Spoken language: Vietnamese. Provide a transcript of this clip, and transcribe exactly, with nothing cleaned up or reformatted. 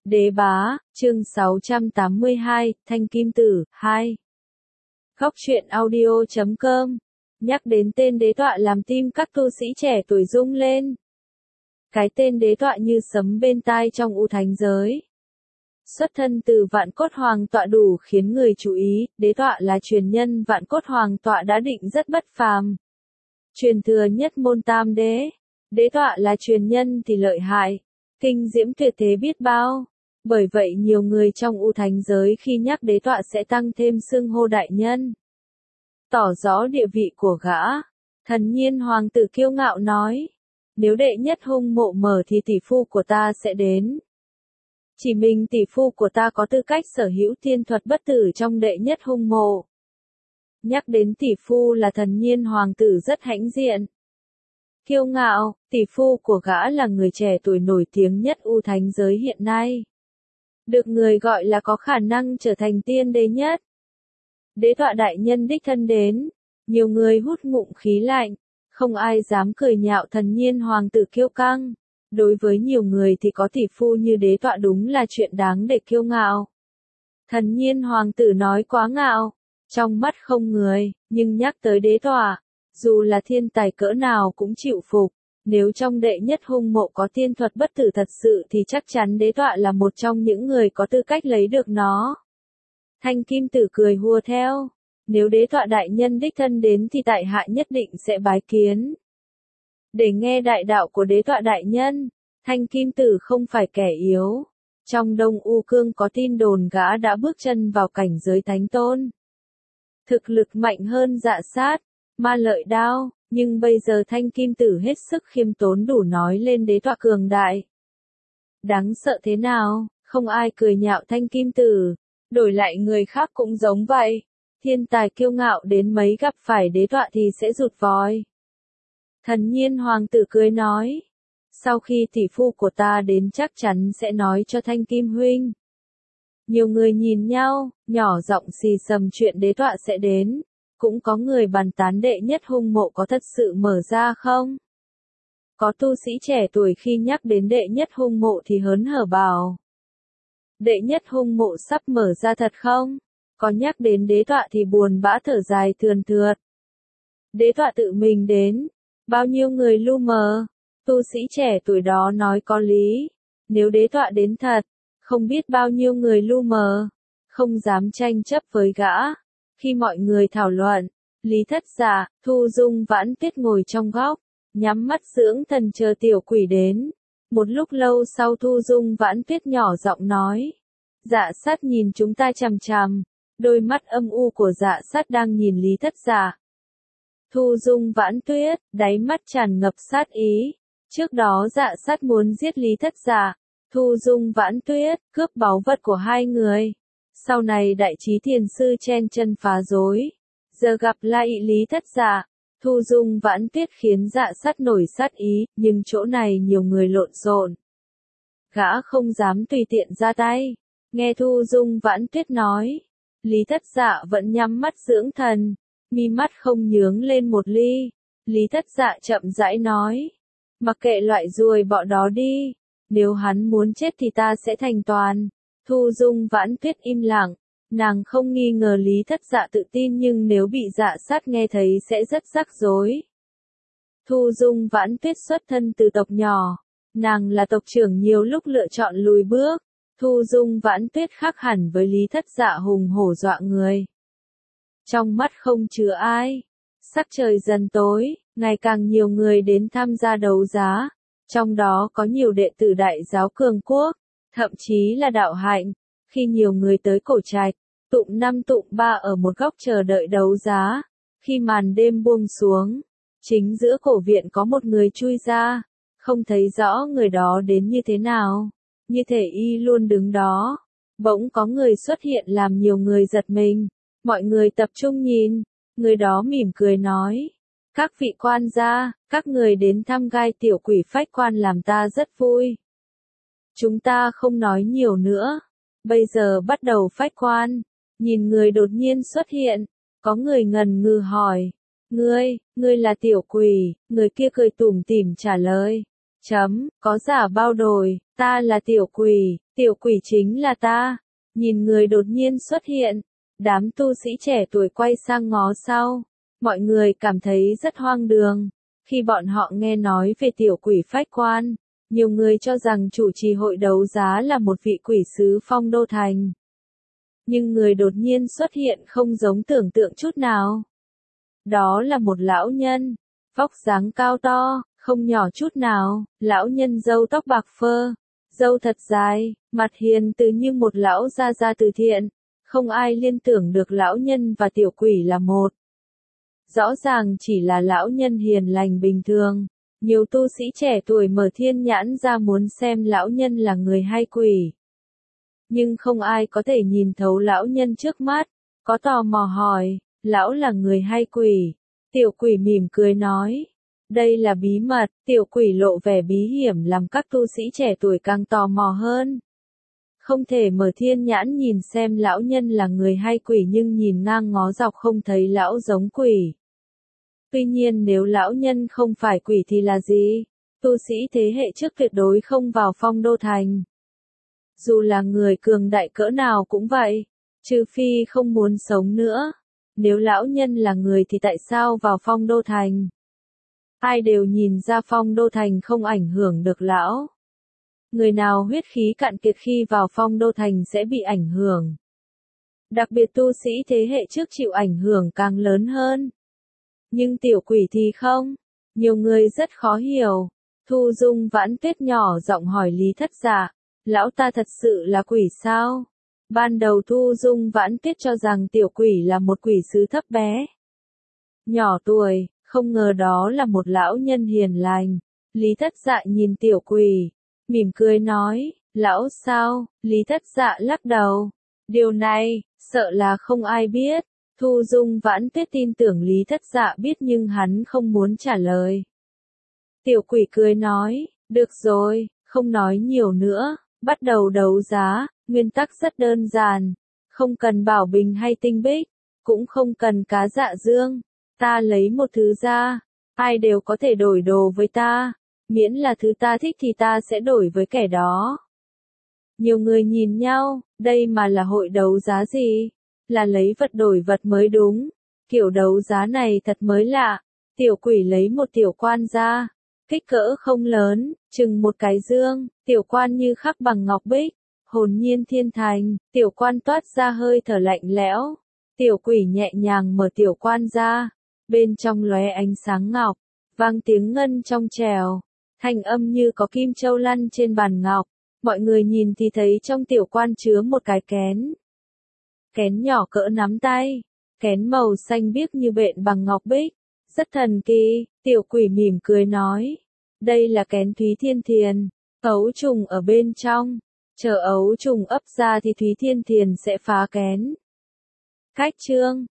Đế bá, chương sáu trăm tám mươi hai, Thanh Kim Tử, hai. Góc truyện audio chấm com. Nhắc đến tên đế tọa làm tim các tu sĩ trẻ tuổi rung lên. Cái tên đế tọa như sấm bên tai trong u thánh giới. Xuất thân từ vạn cốt hoàng tọa đủ khiến người chú ý, đế tọa là truyền nhân vạn cốt hoàng tọa đã định rất bất phàm. Truyền thừa nhất môn tam đế. Đế tọa là truyền nhân thì lợi hại, kinh diễm tuyệt thế biết bao. Bởi vậy nhiều người trong u thánh giới khi nhắc đế tọa sẽ tăng thêm xưng hô đại nhân. Tỏ rõ địa vị của gã. Thần nhiên hoàng tử kiêu ngạo nói. Nếu đệ nhất hung mộ mở thì tỷ phu của ta sẽ đến. Chỉ mình tỷ phu của ta có tư cách sở hữu thiên thuật bất tử trong đệ nhất hung mộ. Nhắc đến tỷ phu là thần nhiên hoàng tử rất hãnh diện. Kiêu ngạo, tỷ phu của gã là người trẻ tuổi nổi tiếng nhất u thánh giới hiện nay. Được người gọi là có khả năng trở thành tiên đế nhất. Đế tọa đại nhân đích thân đến, nhiều người hút ngụm khí lạnh, không ai dám cười nhạo thần nhiên hoàng tử kiêu căng. Đối với nhiều người thì có tỷ phu như đế tọa đúng là chuyện đáng để kiêu ngạo. Thần nhiên hoàng tử nói quá ngạo, trong mắt không người, nhưng nhắc tới đế tọa, dù là thiên tài cỡ nào cũng chịu phục. Nếu trong đệ nhất hung mộ có tiên thuật bất tử thật sự thì chắc chắn đế tọa là một trong những người có tư cách lấy được nó. Thanh Kim Tử cười hùa theo. Nếu đế tọa đại nhân đích thân đến thì tại hạ nhất định sẽ bái kiến. Để nghe đại đạo của đế tọa đại nhân, Thanh Kim Tử không phải kẻ yếu. Trong Đông U Cương có tin đồn gã đã bước chân vào cảnh giới thánh tôn. Thực lực mạnh hơn Dạ Sát, Ma Lợi Đao. Nhưng bây giờ Thanh Kim Tử hết sức khiêm tốn đủ nói lên đế tọa cường đại. Đáng sợ thế nào, không ai cười nhạo Thanh Kim Tử, đổi lại người khác cũng giống vậy. Thiên tài kiêu ngạo đến mấy gặp phải đế tọa thì sẽ rụt vòi. Thần nhiên hoàng tử cười nói, sau khi tỷ phu của ta đến chắc chắn sẽ nói cho Thanh Kim huynh. Nhiều người nhìn nhau, nhỏ giọng xì xầm chuyện đế tọa sẽ đến. Cũng có người bàn tán đệ nhất hung mộ có thật sự mở ra không? Có tu sĩ trẻ tuổi khi nhắc đến đệ nhất hung mộ thì hớn hở bảo. Đệ nhất hung mộ sắp mở ra thật không? Có nhắc đến đế tọa thì buồn bã thở dài thườn thượt. Đế tọa tự mình đến. Bao nhiêu người lu mờ? Tu sĩ trẻ tuổi đó nói có lý. Nếu đế tọa đến thật, không biết bao nhiêu người lu mờ. Không dám tranh chấp với gã. Khi mọi người thảo luận, Lý Thất Dạ, Thu Dung Vãn Tuyết ngồi trong góc, nhắm mắt dưỡng thần chờ tiểu quỷ đến. Một lúc lâu sau Thu Dung Vãn Tuyết nhỏ giọng nói. Dạ Sát nhìn chúng ta chằm chằm, đôi mắt âm u của Dạ Sát đang nhìn Lý Thất Dạ. Thu Dung Vãn Tuyết, đáy mắt tràn ngập sát ý. Trước đó Dạ Sát muốn giết Lý Thất Dạ, Thu Dung Vãn Tuyết, cướp báu vật của hai người. Sau này đại trí thiền sư chen chân phá rối. Giờ gặp lại Lý Thất Dạ, Thu Dung Vãn Tuyết khiến Dạ Sát nổi sát ý, nhưng chỗ này nhiều người lộn xộn. Gã không dám tùy tiện ra tay. Nghe Thu Dung Vãn Tuyết nói, Lý Thất Dạ vẫn nhắm mắt dưỡng thần, mi mắt không nhướng lên một ly. Lý Thất Dạ chậm rãi nói, mặc kệ loại ruồi bọ đó đi, nếu hắn muốn chết thì ta sẽ thành toàn. Thu Dung Vãn Tuyết im lặng, nàng không nghi ngờ Lý Thất Dạ tự tin nhưng nếu bị Dạ Sát nghe thấy sẽ rất rắc rối. Thu Dung Vãn Tuyết xuất thân từ tộc nhỏ, nàng là tộc trưởng nhiều lúc lựa chọn lùi bước. Thu Dung Vãn Tuyết khác hẳn với Lý Thất Dạ hùng hổ dọa người. Trong mắt không chứa ai, sắc trời dần tối, ngày càng nhiều người đến tham gia đấu giá, trong đó có nhiều đệ tử Đại giáo Cường Quốc. Thậm chí là đạo hạnh, khi nhiều người tới cổ trạch, tụng năm tụng ba ở một góc chờ đợi đấu giá. Khi màn đêm buông xuống, chính giữa cổ viện có một người chui ra, không thấy rõ người đó đến như thế nào, như thể y luôn đứng đó. Bỗng có người xuất hiện làm nhiều người giật mình, mọi người tập trung nhìn, người đó mỉm cười nói. Các vị quan gia, các người đến thăm gai tiểu quỷ phách quan làm ta rất vui. Chúng ta không nói nhiều nữa. Bây giờ bắt đầu phách quan. Nhìn người đột nhiên xuất hiện. Có người ngần ngừ hỏi. Ngươi, ngươi là tiểu quỷ. Người kia cười tủm tỉm trả lời. Chấm, có giả bao đổi. Ta là tiểu quỷ, tiểu quỷ chính là ta. Nhìn người đột nhiên xuất hiện, đám tu sĩ trẻ tuổi quay sang ngó sau. Mọi người cảm thấy rất hoang đường. Khi bọn họ nghe nói về tiểu quỷ phách quan, nhiều người cho rằng chủ trì hội đấu giá là một vị quỷ sứ Phong Đô Thành. Nhưng người đột nhiên xuất hiện không giống tưởng tượng chút nào. Đó là một lão nhân, vóc dáng cao to, không nhỏ chút nào, lão nhân râu tóc bạc phơ, râu thật dài, mặt hiền từ như một lão gia gia từ thiện, không ai liên tưởng được lão nhân và tiểu quỷ là một. Rõ ràng chỉ là lão nhân hiền lành bình thường, nhiều tu sĩ trẻ tuổi mở thiên nhãn ra muốn xem lão nhân là người hay quỷ. Nhưng không ai có thể nhìn thấu lão nhân trước mắt, có tò mò hỏi, lão là người hay quỷ? Tiểu quỷ mỉm cười nói, đây là bí mật. Tiểu quỷ lộ vẻ bí hiểm làm các tu sĩ trẻ tuổi càng tò mò hơn. Không thể mở thiên nhãn nhìn xem lão nhân là người hay quỷ nhưng nhìn ngang ngó dọc không thấy lão giống quỷ. Tuy nhiên nếu lão nhân không phải quỷ thì là gì? Tu sĩ thế hệ trước tuyệt đối không vào Phong Đô Thành. Dù là người cường đại cỡ nào cũng vậy, trừ phi không muốn sống nữa. Nếu lão nhân là người thì tại sao vào Phong Đô Thành? Ai đều nhìn ra Phong Đô Thành không ảnh hưởng được lão. Người nào huyết khí cạn kiệt khi vào Phong Đô Thành sẽ bị ảnh hưởng. Đặc biệt tu sĩ thế hệ trước chịu ảnh hưởng càng lớn hơn. Nhưng tiểu quỷ thì không. Nhiều người rất khó hiểu. Thu Dung Vãn Tuyết nhỏ giọng hỏi Lý Thất Dạ, lão ta thật sự là quỷ sao? Ban đầu Thu Dung Vãn Tuyết cho rằng tiểu quỷ là một quỷ sứ thấp bé, nhỏ tuổi, không ngờ đó là một lão nhân hiền lành. Lý Thất Dạ nhìn tiểu quỷ, mỉm cười nói, lão sao? Lý Thất Dạ lắc đầu. Điều này, sợ là không ai biết. Thu Dung Vãn Tuyết tin tưởng Lý Thất Dạ biết nhưng hắn không muốn trả lời. Tiểu quỷ cười nói, được rồi, không nói nhiều nữa, bắt đầu đấu giá, nguyên tắc rất đơn giản, không cần bảo bình hay tinh bích, cũng không cần cá dạ dương, ta lấy một thứ ra, ai đều có thể đổi đồ với ta, miễn là thứ ta thích thì ta sẽ đổi với kẻ đó. Nhiều người nhìn nhau, đây mà là hội đấu giá gì? Là lấy vật đổi vật mới đúng, kiểu đấu giá này thật mới lạ. Tiểu quỷ lấy một tiểu quan ra, kích cỡ không lớn, chừng một cái dương, tiểu quan như khắc bằng ngọc bích, hồn nhiên thiên thành, tiểu quan toát ra hơi thở lạnh lẽo. Tiểu quỷ nhẹ nhàng mở tiểu quan ra, bên trong lóe ánh sáng ngọc, vang tiếng ngân trong trèo, thanh âm như có kim châu lăn trên bàn ngọc. Mọi người nhìn thì thấy trong tiểu quan chứa một cái kén. Kén nhỏ cỡ nắm tay, kén màu xanh biếc như bện bằng ngọc bích, rất thần kỳ. Tiểu quỷ mỉm cười nói, đây là kén Thúy Thiên Thiền, ấu trùng ở bên trong, chờ ấu trùng ấp ra thì Thúy Thiên Thiền sẽ phá kén. Khách trương.